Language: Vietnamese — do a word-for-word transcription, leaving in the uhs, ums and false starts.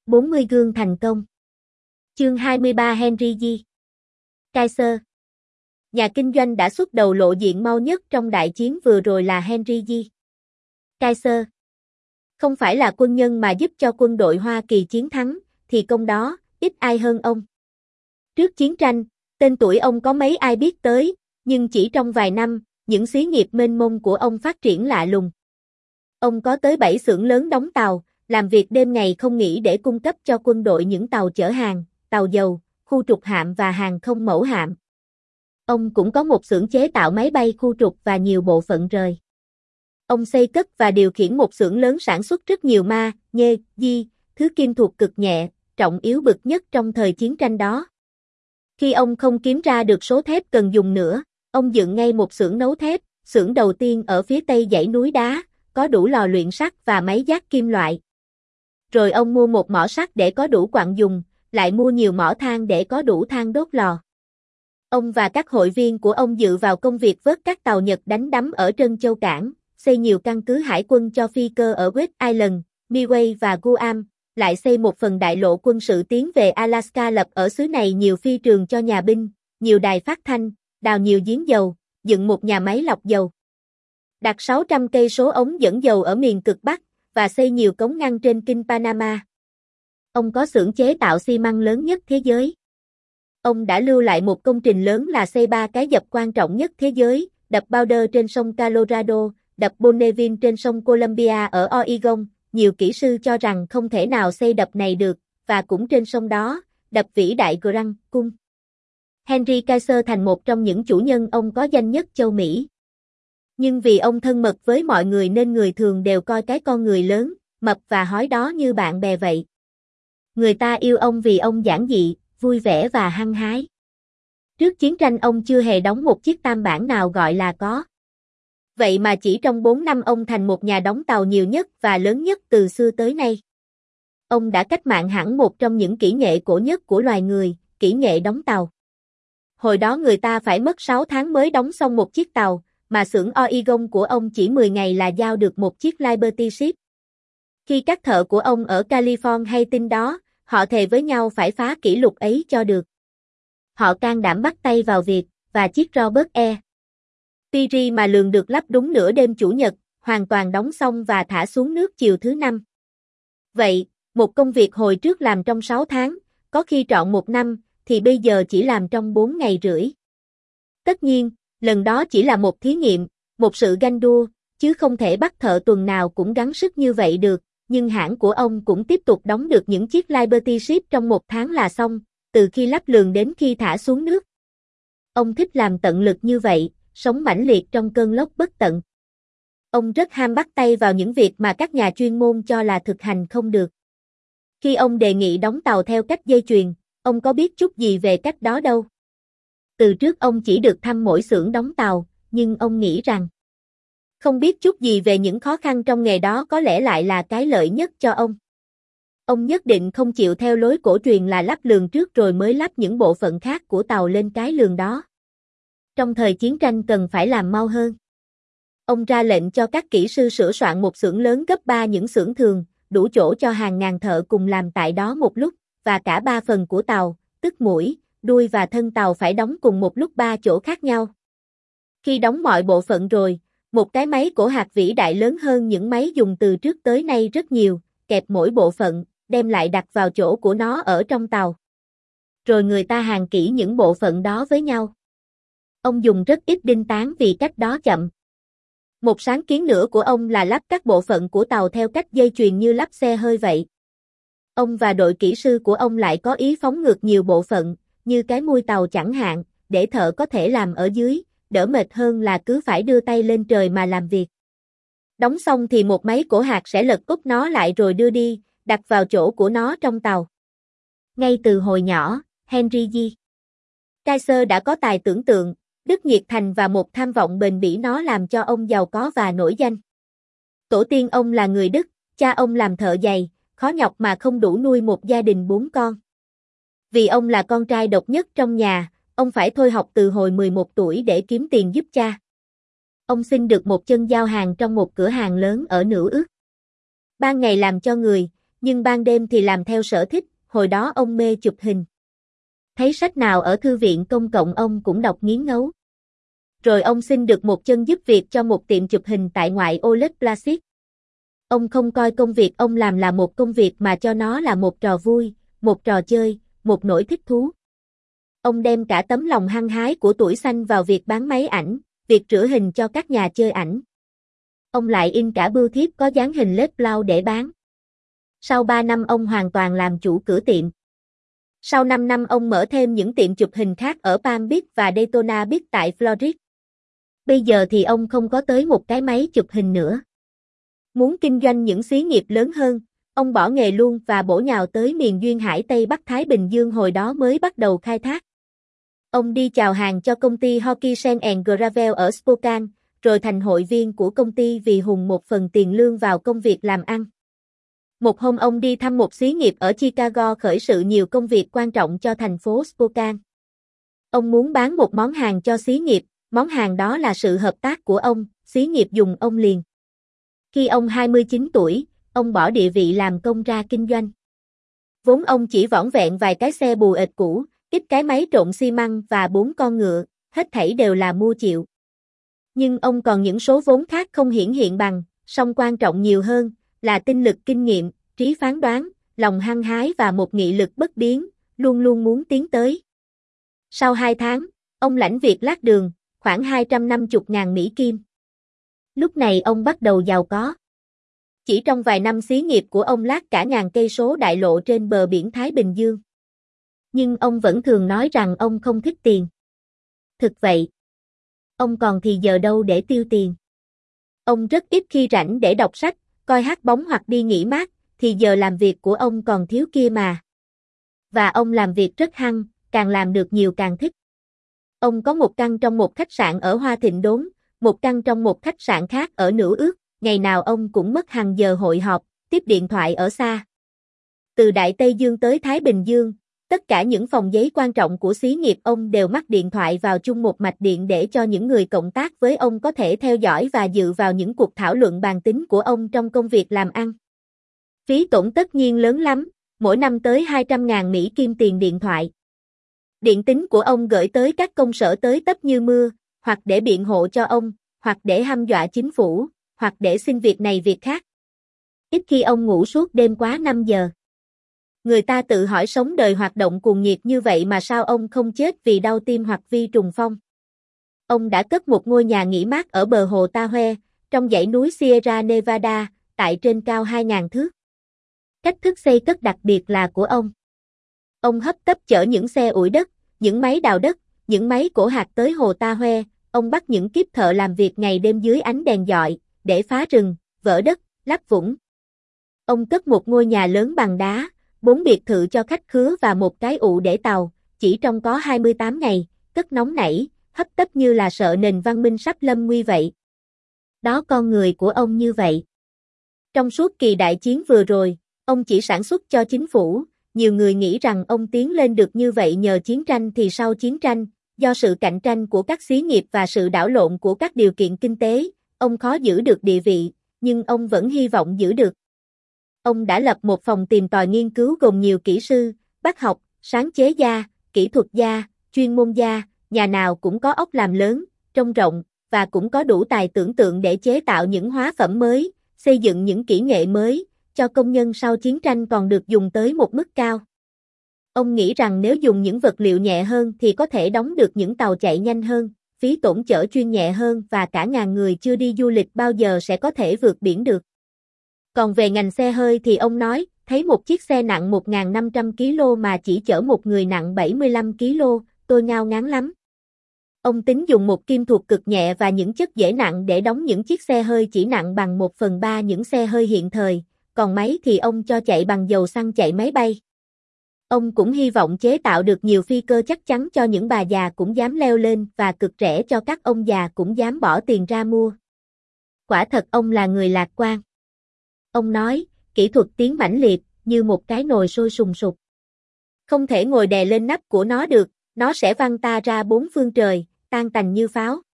bốn mươi gương thành công. Chương hai mươi ba Henry G. Kaiser. Nhà kinh doanh đã xuất đầu lộ diện mau nhất trong đại chiến vừa rồi là Henry G. Kaiser. Không phải là quân nhân mà giúp cho quân đội Hoa Kỳ chiến thắng, thì công đó, ít ai hơn ông. Trước chiến tranh, tên tuổi ông có mấy ai biết tới, nhưng chỉ trong vài năm, những xí nghiệp mênh mông của ông phát triển lạ lùng. Ông có tới bảy xưởng lớn đóng tàu, làm việc đêm ngày không nghỉ để cung cấp cho quân đội những tàu chở hàng, tàu dầu, khu trục hạm và hàng không mẫu hạm. Ông cũng có một xưởng chế tạo máy bay khu trục và nhiều bộ phận rời. Ông xây cất và điều khiển một xưởng lớn sản xuất rất nhiều ma, nhê, di, thứ kim thuộc cực nhẹ, trọng yếu bậc nhất trong thời chiến tranh đó. Khi ông không kiếm ra được số thép cần dùng nữa, ông dựng ngay một xưởng nấu thép, xưởng đầu tiên ở phía tây dãy núi đá, có đủ lò luyện sắt và máy giác kim loại. Rồi ông mua một mỏ sắt để có đủ quặng dùng, lại mua nhiều mỏ than để có đủ than đốt lò. Ông và các hội viên của ông dự vào công việc vớt các tàu Nhật đánh đắm ở Trân Châu Cảng, xây nhiều căn cứ hải quân cho phi cơ ở West Island, Midway và Guam, lại xây một phần đại lộ quân sự tiến về Alaska, lập ở xứ này nhiều phi trường cho nhà binh, nhiều đài phát thanh, đào nhiều giếng dầu, dựng một nhà máy lọc dầu. Đặt sáu trăm cây số ống dẫn dầu ở miền cực Bắc, và xây nhiều cống ngăn trên kinh Panama. Ông có xưởng chế tạo xi măng lớn nhất thế giới. Ông đã lưu lại một công trình lớn là xây ba cái dập quan trọng nhất thế giới, đập Boulder trên sông Colorado, đập Bonneville trên sông Columbia ở Oregon. Nhiều kỹ sư cho rằng không thể nào xây đập này được, và cũng trên sông đó, đập vĩ đại Grand Cung. Henry Kaiser thành một trong những chủ nhân ông có danh nhất châu Mỹ. Nhưng vì ông thân mật với mọi người nên người thường đều coi cái con người lớn, mập và hói đó như bạn bè vậy. Người ta yêu ông vì ông giản dị, vui vẻ và hăng hái. Trước chiến tranh ông chưa hề đóng một chiếc tam bản nào gọi là có. Vậy mà chỉ trong bốn năm ông thành một nhà đóng tàu nhiều nhất và lớn nhất từ xưa tới nay. Ông đã cách mạng hẳn một trong những kỹ nghệ cổ nhất của loài người, kỹ nghệ đóng tàu. Hồi đó người ta phải mất sáu tháng mới đóng xong một chiếc tàu, mà xưởng Oregon của ông chỉ mười ngày là giao được một chiếc Liberty Ship. Khi các thợ của ông ở California hay tin đó, họ thề với nhau phải phá kỷ lục ấy cho được. Họ can đảm bắt tay vào việc, và chiếc Robert E. Peary mà lường được lắp đúng nửa đêm chủ nhật, hoàn toàn đóng xong và thả xuống nước chiều thứ năm. Vậy, một công việc hồi trước làm trong sáu tháng, có khi trọn một năm, thì bây giờ chỉ làm trong bốn ngày rưỡi. Tất nhiên, lần đó chỉ là một thí nghiệm, một sự ganh đua, chứ không thể bắt thợ tuần nào cũng gắng sức như vậy được, nhưng hãng của ông cũng tiếp tục đóng được những chiếc Liberty Ship trong một tháng là xong, từ khi lắp lường đến khi thả xuống nước. Ông thích làm tận lực như vậy, sống mãnh liệt trong cơn lốc bất tận. Ông rất ham bắt tay vào những việc mà các nhà chuyên môn cho là thực hành không được. Khi ông đề nghị đóng tàu theo cách dây chuyền, ông có biết chút gì về cách đó đâu. Từ trước ông chỉ được thăm mỗi xưởng đóng tàu, nhưng ông nghĩ rằng không biết chút gì về những khó khăn trong nghề đó có lẽ lại là cái lợi nhất cho ông. Ông nhất định không chịu theo lối cổ truyền là lắp lường trước rồi mới lắp những bộ phận khác của tàu lên cái lường đó. Trong thời chiến tranh cần phải làm mau hơn. Ông ra lệnh cho các kỹ sư sửa soạn một xưởng lớn gấp ba những xưởng thường, đủ chỗ cho hàng ngàn thợ cùng làm tại đó một lúc, và cả ba phần của tàu, tức mũi, đuôi và thân tàu phải đóng cùng một lúc ba chỗ khác nhau. Khi đóng mọi bộ phận rồi, một cái máy cổ hạt vĩ đại lớn hơn những máy dùng từ trước tới nay rất nhiều, kẹp mỗi bộ phận, đem lại đặt vào chỗ của nó ở trong tàu. Rồi người ta hàn kỹ những bộ phận đó với nhau. Ông dùng rất ít đinh tán vì cách đó chậm. Một sáng kiến nữa của ông là lắp các bộ phận của tàu theo cách dây chuyền như lắp xe hơi vậy. Ông và đội kỹ sư của ông lại có ý phóng ngược nhiều bộ phận, như cái mui tàu chẳng hạn, để thợ có thể làm ở dưới, đỡ mệt hơn là cứ phải đưa tay lên trời mà làm việc. Đóng xong thì một máy cổ hạt sẽ lật úp nó lại rồi đưa đi, đặt vào chỗ của nó trong tàu. Ngay từ hồi nhỏ, Henry G. Kaiser đã có tài tưởng tượng, đức nhiệt thành và một tham vọng bền bỉ, nó làm cho ông giàu có và nổi danh. Tổ tiên ông là người Đức, cha ông làm thợ giày, khó nhọc mà không đủ nuôi một gia đình bốn con. Vì ông là con trai độc nhất trong nhà, ông phải thôi học từ hồi mười một tuổi để kiếm tiền giúp cha. Ông xin được một chân giao hàng trong một cửa hàng lớn ở Nữ Ước. Ban ngày làm cho người, nhưng ban đêm thì làm theo sở thích, hồi đó ông mê chụp hình. Thấy sách nào ở thư viện công cộng ông cũng đọc nghiến ngấu. Rồi ông xin được một chân giúp việc cho một tiệm chụp hình tại ngoại ô Lake Placid. Ông không coi công việc ông làm là một công việc mà cho nó là một trò vui, một trò chơi, một nỗi thích thú. Ông đem cả tấm lòng hăng hái của tuổi xanh vào việc bán máy ảnh, việc rửa hình cho các nhà chơi ảnh. Ông lại in cả bưu thiếp có dán hình Led Blau để bán. Sau ba năm ông hoàn toàn làm chủ cửa tiệm. Sau năm năm ông mở thêm những tiệm chụp hình khác ở Palm Beach và Daytona Beach tại Florida. Bây giờ thì ông không có tới một cái máy chụp hình nữa. Muốn kinh doanh những xí nghiệp lớn hơn, ông bỏ nghề luôn và bổ nhào tới miền duyên hải Tây Bắc Thái Bình Dương hồi đó mới bắt đầu khai thác. Ông đi chào hàng cho công ty Hockey Sand and Gravel ở Spokane, rồi thành hội viên của công ty vì hùng một phần tiền lương vào công việc làm ăn. Một hôm ông đi thăm một xí nghiệp ở Chicago khởi sự nhiều công việc quan trọng cho thành phố Spokane. Ông muốn bán một món hàng cho xí nghiệp, món hàng đó là sự hợp tác của ông, xí nghiệp dùng ông liền. Khi ông hai mươi chín tuổi, ông bỏ địa vị làm công ra kinh doanh. Vốn ông chỉ vỏn vẹn vài cái xe bù ệt cũ, ít cái máy trộn xi măng và bốn con ngựa, hết thảy đều là mua chịu. Nhưng ông còn những số vốn khác không hiển hiện bằng, song quan trọng nhiều hơn, là tinh lực kinh nghiệm, trí phán đoán, lòng hăng hái và một nghị lực bất biến, luôn luôn muốn tiến tới. Sau hai tháng, ông lãnh việc lát đường, khoảng hai trăm năm mươi ngàn Mỹ Kim. Lúc này ông bắt đầu giàu có. Chỉ trong vài năm xí nghiệp của ông lát cả ngàn cây số đại lộ trên bờ biển Thái Bình Dương. Nhưng ông vẫn thường nói rằng ông không thích tiền. Thực vậy, ông còn thì giờ đâu để tiêu tiền. Ông rất ít khi rảnh để đọc sách, coi hát bóng hoặc đi nghỉ mát, thì giờ làm việc của ông còn thiếu kia mà. Và ông làm việc rất hăng, càng làm được nhiều càng thích. Ông có một căn trong một khách sạn ở Hoa Thịnh Đốn, một căn trong một khách sạn khác ở Nửa Ước, ngày nào ông cũng mất hàng giờ hội họp, tiếp điện thoại ở xa. Từ Đại Tây Dương tới Thái Bình Dương, tất cả những phòng giấy quan trọng của xí nghiệp ông đều mắc điện thoại vào chung một mạch điện để cho những người cộng tác với ông có thể theo dõi và dự vào những cuộc thảo luận bàn tính của ông trong công việc làm ăn. Phí tổn tất nhiên lớn lắm, mỗi năm tới hai trăm ngàn Mỹ Kim tiền điện thoại. Điện tín của ông gửi tới các công sở tới tấp như mưa, hoặc để biện hộ cho ông, hoặc để hăm dọa chính phủ, hoặc để xin việc này việc khác. Ít khi ông ngủ suốt đêm quá năm giờ. Người ta tự hỏi sống đời hoạt động cuồng nhiệt như vậy mà sao ông không chết vì đau tim hoặc vì trùng phong. Ông đã cất một ngôi nhà nghỉ mát ở bờ hồ Tahoe, trong dãy núi Sierra Nevada, tại trên cao hai nghìn thước. Cách thức xây cất đặc biệt là của ông. Ông hấp tấp chở những xe ủi đất, những máy đào đất, những máy cỗ hạt tới hồ Tahoe, ông bắt những kíp thợ làm việc ngày đêm dưới ánh đèn dọi, để phá rừng, vỡ đất, lắp vũng. Ông cất một ngôi nhà lớn bằng đá, bốn biệt thự cho khách khứa và một cái ụ để tàu, chỉ trong có hai mươi tám ngày, cất nóng nảy, hấp tấp như là sợ nền văn minh sắp lâm nguy vậy. Đó con người của ông như vậy. Trong suốt kỳ đại chiến vừa rồi, ông chỉ sản xuất cho chính phủ, nhiều người nghĩ rằng ông tiến lên được như vậy nhờ chiến tranh thì sau chiến tranh, do sự cạnh tranh của các xí nghiệp và sự đảo lộn của các điều kiện kinh tế, ông khó giữ được địa vị, nhưng ông vẫn hy vọng giữ được. Ông đã lập một phòng tìm tòi nghiên cứu gồm nhiều kỹ sư, bác học, sáng chế gia, kỹ thuật gia, chuyên môn gia, nhà nào cũng có óc làm lớn, trông rộng, và cũng có đủ tài tưởng tượng để chế tạo những hóa phẩm mới, xây dựng những kỹ nghệ mới, cho công nhân sau chiến tranh còn được dùng tới một mức cao. Ông nghĩ rằng nếu dùng những vật liệu nhẹ hơn thì có thể đóng được những tàu chạy nhanh hơn, phí tổn chở chuyên nhẹ hơn và cả ngàn người chưa đi du lịch bao giờ sẽ có thể vượt biển được. Còn về ngành xe hơi thì ông nói, thấy một chiếc xe nặng một nghìn năm trăm ki lô mà chỉ chở một người nặng bảy mươi lăm ki lô, tôi ngao ngán lắm. Ông tính dùng một kim thuộc cực nhẹ và những chất dễ nặng để đóng những chiếc xe hơi chỉ nặng bằng một phần ba những xe hơi hiện thời, còn máy thì ông cho chạy bằng dầu xăng chạy máy bay. Ông cũng hy vọng chế tạo được nhiều phi cơ chắc chắn cho những bà già cũng dám leo lên và cực rẻ cho các ông già cũng dám bỏ tiền ra mua. Quả thật ông là người lạc quan. Ông nói, kỹ thuật tiến mãnh liệt, như một cái nồi sôi sùng sục. Không thể ngồi đè lên nắp của nó được, nó sẽ văng ta ra bốn phương trời, tan tành như pháo.